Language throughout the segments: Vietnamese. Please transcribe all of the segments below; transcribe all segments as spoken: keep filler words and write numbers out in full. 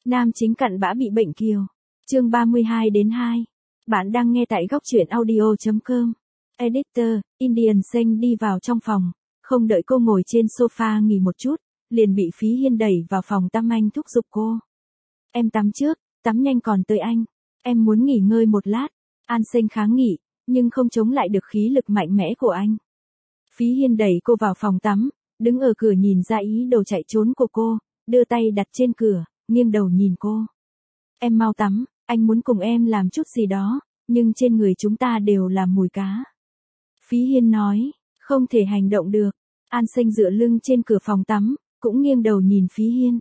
Nam chính cặn bã bị bệnh kiều. Chương ba mươi hai đến hai. Bạn đang nghe tại góc truyện audio chấm com. Editor, Indian Seng đi vào trong phòng, không đợi cô ngồi trên sofa nghỉ một chút, liền bị Phí Hiên đẩy vào phòng tắm. Anh thúc giục cô. Em tắm trước, tắm nhanh còn tới anh. Em muốn nghỉ ngơi một lát. An Seng kháng nghị, nhưng không chống lại được khí lực mạnh mẽ của anh. Phí Hiên đẩy cô vào phòng tắm, đứng ở cửa nhìn ra ý đồ chạy trốn của cô, đưa tay đặt trên cửa, nghiêng đầu nhìn cô. Em mau tắm, anh muốn cùng em làm chút gì đó, nhưng trên người chúng ta đều là mùi cá. Phí Hiên nói, không thể hành động được. An Seng dựa lưng trên cửa phòng tắm, cũng nghiêng đầu nhìn Phí Hiên.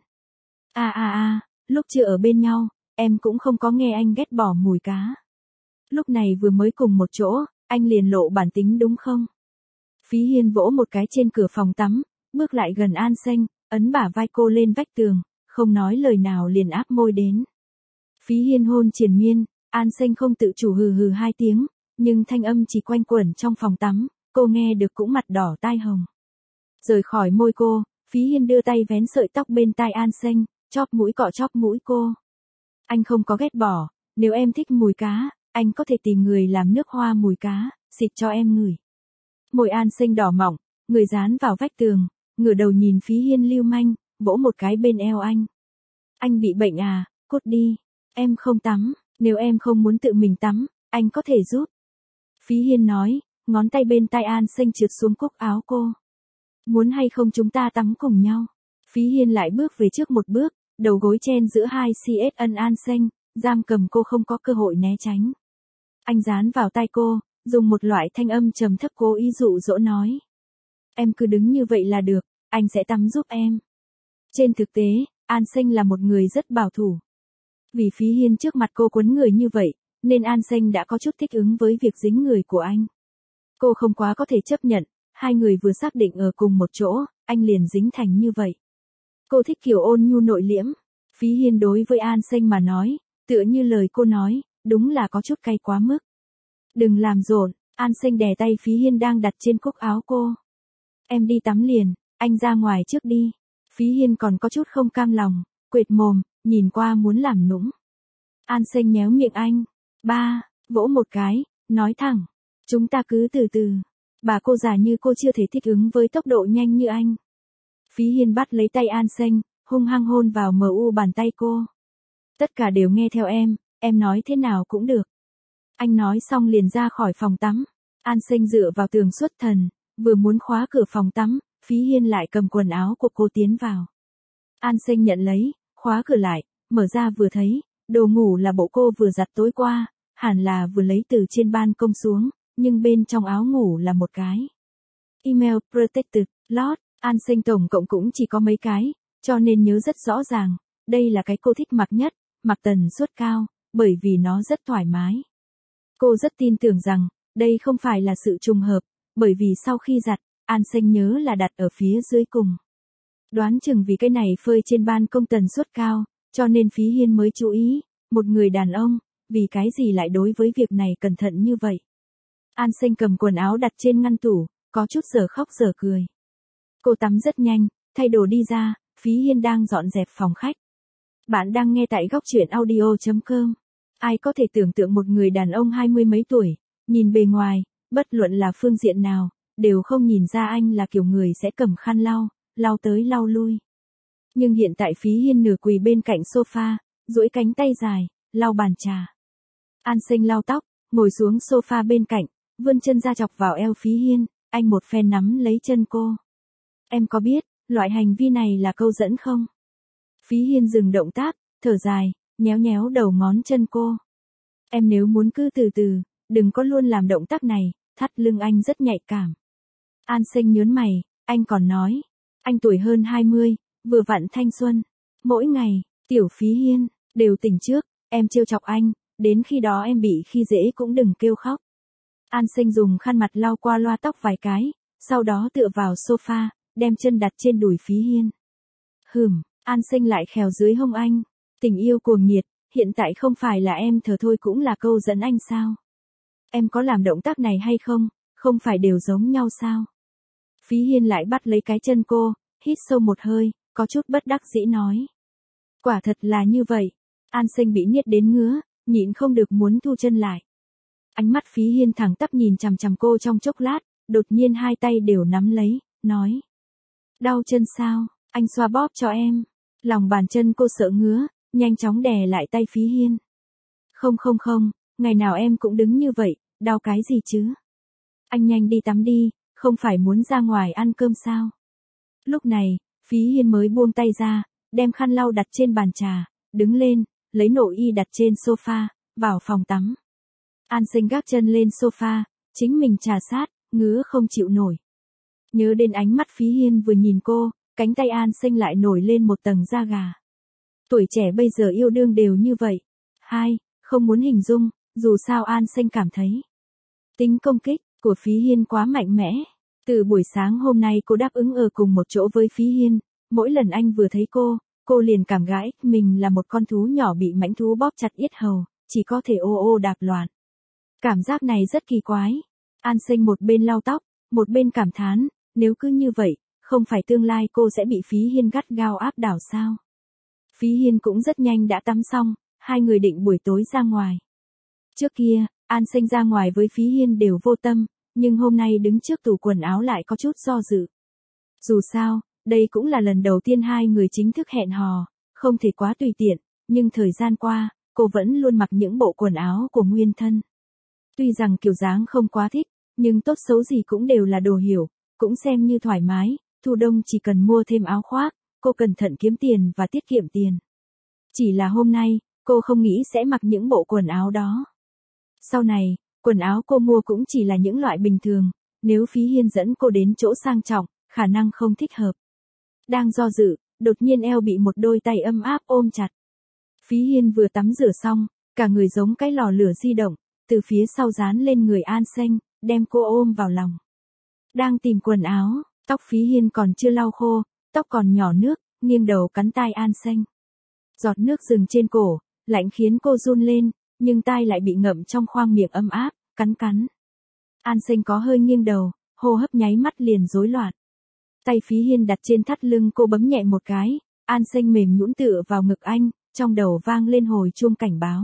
À à à, lúc chưa ở bên nhau, em cũng không có nghe anh ghét bỏ mùi cá. Lúc này vừa mới cùng một chỗ, anh liền lộ bản tính đúng không? Phí Hiên vỗ một cái trên cửa phòng tắm, bước lại gần An Seng, ấn bả vai cô lên vách tường, không nói lời nào liền áp môi đến. Phí Hiên hôn triền miên, An Seng không tự chủ hừ hừ hai tiếng, nhưng thanh âm chỉ quanh quẩn trong phòng tắm, cô nghe được cũng mặt đỏ tai hồng. Rời khỏi môi cô, Phí Hiên đưa tay vén sợi tóc bên tai An Seng, chóp mũi cọ chóp mũi cô. Anh không có ghét bỏ, nếu em thích mùi cá, anh có thể tìm người làm nước hoa mùi cá, xịt cho em ngửi. Môi An Seng đỏ mọng, người dán vào vách tường, ngửa đầu nhìn Phí Hiên lưu manh, vỗ một cái bên eo anh. Anh bị bệnh à, cút đi, em không tắm, nếu em không muốn tự mình tắm, anh có thể giúp. Phí Hiên nói, ngón tay bên tai An Seng trượt xuống cúc áo cô. Muốn hay không chúng ta tắm cùng nhau. Phí Hiên lại bước về trước một bước, đầu gối chen giữa hai xê ét ân An Seng, giam cầm cô không có cơ hội né tránh. Anh dán vào tai cô, dùng một loại thanh âm trầm thấp cố ý dụ dỗ nói. Em cứ đứng như vậy là được, anh sẽ tắm giúp em. Trên thực tế, An Seng là một người rất bảo thủ. Vì Phí Hiên trước mặt cô quấn người như vậy, nên An Seng đã có chút thích ứng với việc dính người của anh. Cô không quá có thể chấp nhận, hai người vừa xác định ở cùng một chỗ, anh liền dính thành như vậy. Cô thích kiểu ôn nhu nội liễm. Phí Hiên đối với An Seng mà nói, tựa như lời cô nói, đúng là có chút cay quá mức. Đừng làm rộn, An Seng đè tay Phí Hiên đang đặt trên cúc áo cô. Em đi tắm liền, anh ra ngoài trước đi. Phí Hiên còn có chút không cam lòng, quệt mồm, nhìn qua muốn làm nũng. An Seng nhéo miệng anh. Ba, vỗ một cái, nói thẳng. Chúng ta cứ từ từ. Bà cô già như cô chưa thể thích ứng với tốc độ nhanh như anh. Phí Hiên bắt lấy tay An Seng, hung hăng hôn vào mờ u bàn tay cô. Tất cả đều nghe theo em, em nói thế nào cũng được. Anh nói xong liền ra khỏi phòng tắm. An Seng dựa vào tường xuất thần, vừa muốn khóa cửa phòng tắm, Phí Hiên lại cầm quần áo của cô tiến vào. An Seng nhận lấy, khóa cửa lại, mở ra vừa thấy, đồ ngủ là bộ cô vừa giặt tối qua, hẳn là vừa lấy từ trên ban công xuống, nhưng bên trong áo ngủ là một cái Email Protected Lot. An Seng tổng cộng cũng chỉ có mấy cái, cho nên nhớ rất rõ ràng, đây là cái cô thích mặc nhất, mặc tần suất cao, bởi vì nó rất thoải mái. Cô rất tin tưởng rằng, đây không phải là sự trùng hợp, bởi vì sau khi giặt, An Seng nhớ là đặt ở phía dưới cùng. Đoán chừng vì cái này phơi trên ban công tần suất cao, cho nên Phí Hiên mới chú ý, một người đàn ông, vì cái gì lại đối với việc này cẩn thận như vậy. An Seng cầm quần áo đặt trên ngăn tủ, có chút giờ khóc giờ cười. Cô tắm rất nhanh, thay đồ đi ra, Phí Hiên đang dọn dẹp phòng khách. Bạn đang nghe tại góc truyện audio chấm com. Ai có thể tưởng tượng một người đàn ông hai mươi mấy tuổi, nhìn bề ngoài, bất luận là phương diện nào, đều không nhìn ra anh là kiểu người sẽ cầm khăn lau, lau tới lau lui. Nhưng hiện tại Phí Hiên nửa quỳ bên cạnh sofa, duỗi cánh tay dài, lau bàn trà. An Seng lau tóc, ngồi xuống sofa bên cạnh, vươn chân ra chọc vào eo Phí Hiên, anh một phen nắm lấy chân cô. Em có biết, loại hành vi này là câu dẫn không? Phí Hiên dừng động tác, thở dài, nhéo nhéo đầu ngón chân cô. Em nếu muốn cứ từ từ, đừng có luôn làm động tác này, thắt lưng anh rất nhạy cảm. An Seng nhớn mày, anh còn nói. Anh tuổi hơn hai mươi, vừa vặn thanh xuân. Mỗi ngày, tiểu Phí Hiên, đều tỉnh trước, em trêu chọc anh, đến khi đó em bị khi dễ cũng đừng kêu khóc. An Seng dùng khăn mặt lau qua loa tóc vài cái, sau đó tựa vào sofa, đem chân đặt trên đùi Phí Hiên. Hừm, An Seng lại khèo dưới hông anh. Tình yêu cuồng nhiệt, hiện tại không phải là em thờ thôi cũng là câu dẫn anh sao? Em có làm động tác này hay không, không phải đều giống nhau sao? Phí Hiên lại bắt lấy cái chân cô, hít sâu một hơi, có chút bất đắc dĩ nói. Quả thật là như vậy. An Sinh bị niết đến ngứa, nhịn không được muốn thu chân lại. Ánh mắt Phí Hiên thẳng tắp nhìn chằm chằm cô trong chốc lát, đột nhiên hai tay đều nắm lấy, nói. Đau chân sao, anh xoa bóp cho em. Lòng bàn chân cô sợ ngứa, nhanh chóng đè lại tay Phí Hiên. Không không không, ngày nào em cũng đứng như vậy, đau cái gì chứ? Anh nhanh đi tắm đi, không phải muốn ra ngoài ăn cơm sao? Lúc này, Phí Hiên mới buông tay ra, đem khăn lau đặt trên bàn trà, đứng lên, lấy nội y đặt trên sofa, vào phòng tắm. An Sinh gác chân lên sofa, chính mình trà sát, ngứa không chịu nổi. Nhớ đến ánh mắt Phí Hiên vừa nhìn cô, cánh tay An Sinh lại nổi lên một tầng da gà. Tuổi trẻ bây giờ yêu đương đều như vậy. Hai, không muốn hình dung, dù sao An Sinh cảm thấy. Tính công kích của Phí Hiên quá mạnh mẽ. Từ buổi sáng hôm nay cô đáp ứng ở cùng một chỗ với Phí Hiên, mỗi lần anh vừa thấy cô, cô liền cảm gãi mình là một con thú nhỏ bị mãnh thú bóp chặt yết hầu, chỉ có thể ô ô đạp loạn. Cảm giác này rất kỳ quái. An Sinh một bên lau tóc, một bên cảm thán, nếu cứ như vậy, không phải tương lai cô sẽ bị Phí Hiên gắt gao áp đảo sao? Phí Hiên cũng rất nhanh đã tắm xong, hai người định buổi tối ra ngoài. Trước kia, An Sinh ra ngoài với Phí Hiên đều vô tâm, nhưng hôm nay đứng trước tủ quần áo lại có chút do dự. Dù sao, đây cũng là lần đầu tiên hai người chính thức hẹn hò, không thể quá tùy tiện, nhưng thời gian qua, cô vẫn luôn mặc những bộ quần áo của nguyên thân. Tuy rằng kiểu dáng không quá thích, nhưng tốt xấu gì cũng đều là đồ hiểu, cũng xem như thoải mái, thu đông chỉ cần mua thêm áo khoác, cô cẩn thận kiếm tiền và tiết kiệm tiền. Chỉ là hôm nay, cô không nghĩ sẽ mặc những bộ quần áo đó. Sau này, quần áo cô mua cũng chỉ là những loại bình thường, nếu Phí Hiên dẫn cô đến chỗ sang trọng, khả năng không thích hợp. Đang do dự, đột nhiên eo bị một đôi tay ấm áp ôm chặt. Phí Hiên vừa tắm rửa xong, cả người giống cái lò lửa di động, từ phía sau dán lên người An Sinh, đem cô ôm vào lòng. Đang tìm quần áo, tóc Phí Hiên còn chưa lau khô, tóc còn nhỏ nước, nghiêng đầu cắn tai An Sinh. Giọt nước dừng trên cổ, lạnh khiến cô run lên, nhưng tai lại bị ngậm trong khoang miệng ấm áp, cắn cắn. An Sinh có hơi nghiêng đầu, hô hấp nháy mắt liền rối loạn. Tay Phí Hiên đặt trên thắt lưng cô bấm nhẹ một cái, An Sinh mềm nhũn tựa vào ngực anh, trong đầu vang lên hồi chuông cảnh báo.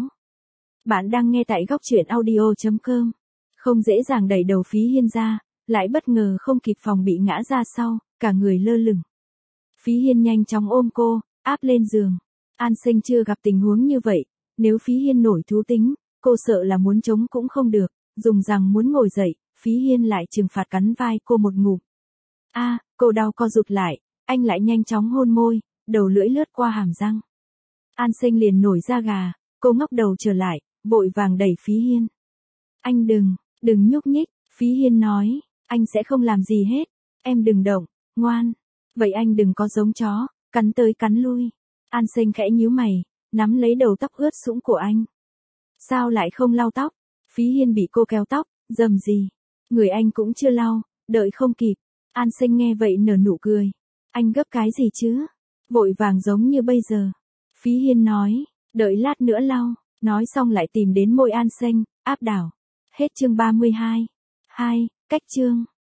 Bạn đang nghe tại góc truyện audio chấm com. Không dễ dàng đẩy đầu Phí Hiên ra, lại bất ngờ không kịp phòng bị ngã ra sau, cả người lơ lửng. Phí Hiên nhanh chóng ôm cô, áp lên giường. An Sinh chưa gặp tình huống như vậy, nếu Phí Hiên nổi thú tính, cô sợ là muốn chống cũng không được, dùng rằng muốn ngồi dậy, Phí Hiên lại trừng phạt cắn vai cô một ngụm. A, à, cô đau co rụt lại, anh lại nhanh chóng hôn môi, đầu lưỡi lướt qua hàm răng. An Sinh liền nổi da gà, cô ngóc đầu trở lại, vội vàng đẩy Phí Hiên. Anh đừng, đừng nhúc nhích, Phí Hiên nói, anh sẽ không làm gì hết, em đừng động, ngoan. Vậy anh đừng có giống chó, cắn tới cắn lui. An Sinh khẽ nhíu mày, nắm lấy đầu tóc ướt sũng của anh. Sao lại không lau tóc? Phí Hiên bị cô kéo tóc, dầm gì? Người anh cũng chưa lau, đợi không kịp. An Sinh nghe vậy nở nụ cười. Anh gấp cái gì chứ? Vội vàng giống như bây giờ. Phí Hiên nói, đợi lát nữa lau. Nói xong lại tìm đến môi An Sinh, áp đảo. Hết chương ba mươi hai. hai, cách chương.